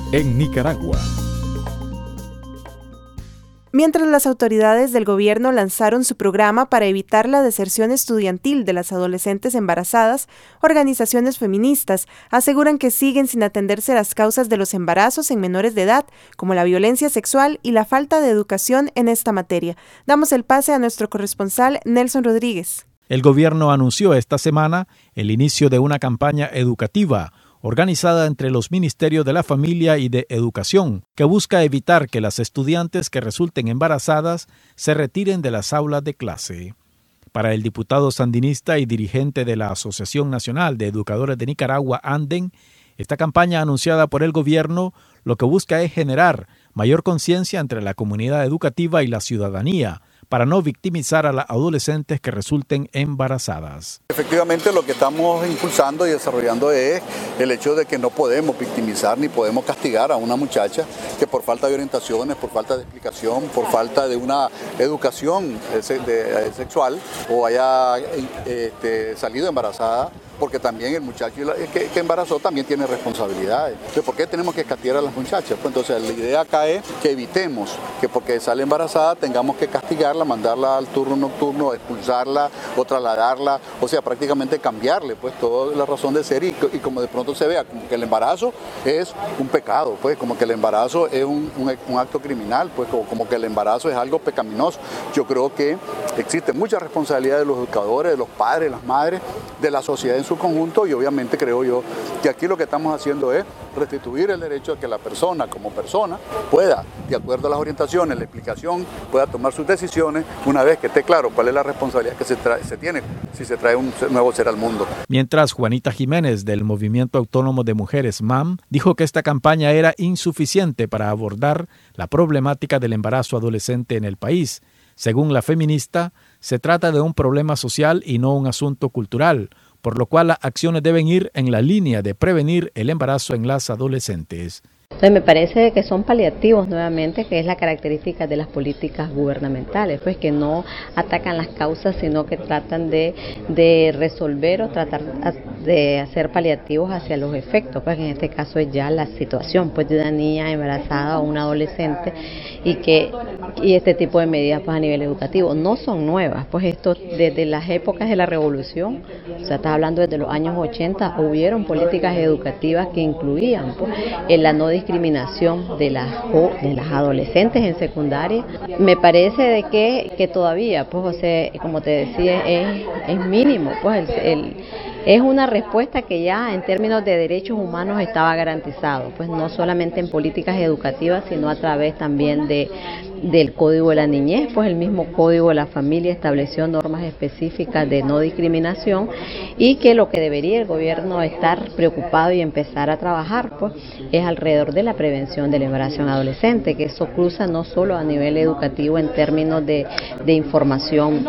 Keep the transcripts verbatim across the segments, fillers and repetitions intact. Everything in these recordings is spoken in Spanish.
en Nicaragua. Mientras las autoridades del gobierno lanzaron su programa para evitar la deserción estudiantil de las adolescentes embarazadas, organizaciones feministas aseguran que siguen sin atenderse las causas de los embarazos en menores de edad, como la violencia sexual y la falta de educación en esta materia. Damos el pase a nuestro corresponsal Nelson Rodríguez. El gobierno anunció esta semana el inicio de una campaña educativa organizada entre los Ministerios de la Familia y de Educación, que busca evitar que las estudiantes que resulten embarazadas se retiren de las aulas de clase. Para el diputado sandinista y dirigente de la Asociación Nacional de Educadores de Nicaragua, ANDEN, esta campaña anunciada por el gobierno lo que busca es generar mayor conciencia entre la comunidad educativa y la ciudadanía, para no victimizar a las adolescentes que resulten embarazadas. Efectivamente, lo que estamos impulsando y desarrollando es el hecho de que no podemos victimizar ni podemos castigar a una muchacha que por falta de orientaciones, por falta de explicación, por falta de una educación sexual o haya este, salido embarazada, porque también el muchacho que, que embarazó también tiene responsabilidades. Entonces, ¿por qué tenemos que castigar a las muchachas? Pues entonces la idea acá es que evitemos que porque sale embarazada tengamos que castigarla, mandarla al turno nocturno, expulsarla o trasladarla, o sea, prácticamente cambiarle pues toda la razón de ser y, y como de pronto se vea como que el embarazo es un pecado, pues como que el embarazo es un, un, un acto criminal, pues como, como que el embarazo es algo pecaminoso. Yo creo que existe mucha responsabilidad de los educadores, de los padres, las madres, de la sociedad en su conjunto, y obviamente creo yo que aquí lo que estamos haciendo es restituir el derecho a que la persona como persona pueda, de acuerdo a las orientaciones, la explicación, pueda tomar sus decisiones una vez que esté claro cuál es la responsabilidad que se, trae, se tiene si se trae un nuevo ser al mundo. Mientras Juanita Jiménez del Movimiento Autónomo de Mujeres M A M dijo que esta campaña era insuficiente para abordar la problemática del embarazo adolescente en el país. Según la feminista, se trata de un problema social y no un asunto cultural, por lo cual las acciones deben ir en la línea de prevenir el embarazo en las adolescentes. Entonces me parece que son paliativos nuevamente, que es la característica de las políticas gubernamentales, pues que no atacan las causas, sino que tratan de, de resolver o tratar de hacer paliativos hacia los efectos, pues en este caso es ya la situación pues de una niña embarazada o un adolescente y que y este tipo de medidas pues a nivel educativo no son nuevas, pues esto desde las épocas de la revolución, o sea, está hablando desde los años ochenta, hubieron políticas educativas que incluían pues en la no discriminación de las de las adolescentes en secundaria. Me parece de que, que todavía, pues, o sea, como te decía, es, es mínimo, pues, el, el, es una respuesta que ya en términos de derechos humanos estaba garantizado, pues no solamente en políticas educativas, sino a través también de del Código de la Niñez, pues el mismo Código de la Familia estableció normas específicas de no discriminación y que lo que debería el gobierno estar preocupado y empezar a trabajar pues es alrededor de la prevención del embarazo en adolescente, que eso cruza no solo a nivel educativo en términos de, de información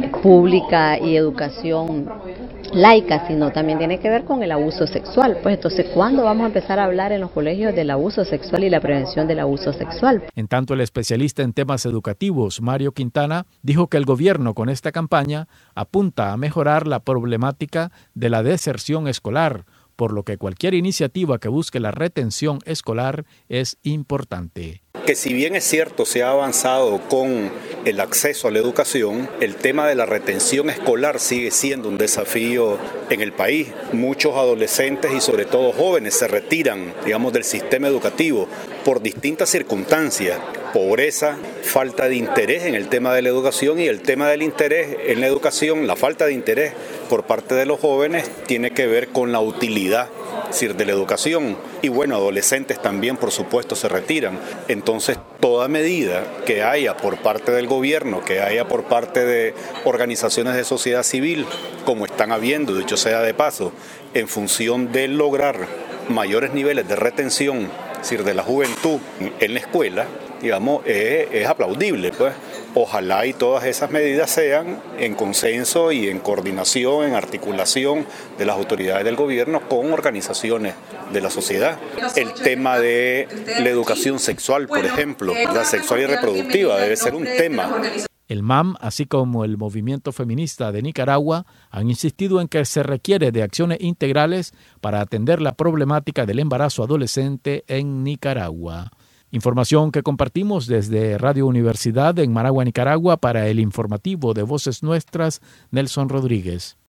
pública y educación laica, sino también tiene que ver con el abuso sexual. Pues entonces, ¿cuándo vamos a empezar a hablar en los colegios del abuso sexual y la prevención del abuso sexual? En tanto, el especialista en temas educativos, Mario Quintana, dijo que el gobierno con esta campaña apunta a mejorar la problemática de la deserción escolar, por lo que cualquier iniciativa que busque la retención escolar es importante. Que si bien es cierto se ha avanzado con el acceso a la educación, el tema de la retención escolar sigue siendo un desafío en el país. Muchos adolescentes y sobre todo jóvenes se retiran, digamos, del sistema educativo por distintas circunstancias. Pobreza, falta de interés en el tema de la educación, y el tema del interés en la educación, la falta de interés por parte de los jóvenes tiene que ver con la utilidad, es decir, de la educación. Y bueno, adolescentes también, por supuesto, se retiran. Entonces, toda medida que haya por parte del gobierno, que haya por parte de organizaciones de sociedad civil, como están habiendo, dicho sea de paso, en función de lograr mayores niveles de retención, es decir, de la juventud en la escuela, digamos, es, es aplaudible, pues. Ojalá y todas esas medidas sean en consenso y en coordinación, en articulación de las autoridades del gobierno con organizaciones de la sociedad. El tema de la educación sexual, por ejemplo, la sexual y reproductiva debe ser un tema. El M A M, así como el Movimiento Feminista de Nicaragua, han insistido en que se requiere de acciones integrales para atender la problemática del embarazo adolescente en Nicaragua. Información que compartimos desde Radio Universidad en Managua, Nicaragua, para el informativo de Voces Nuestras, Nelson Rodríguez.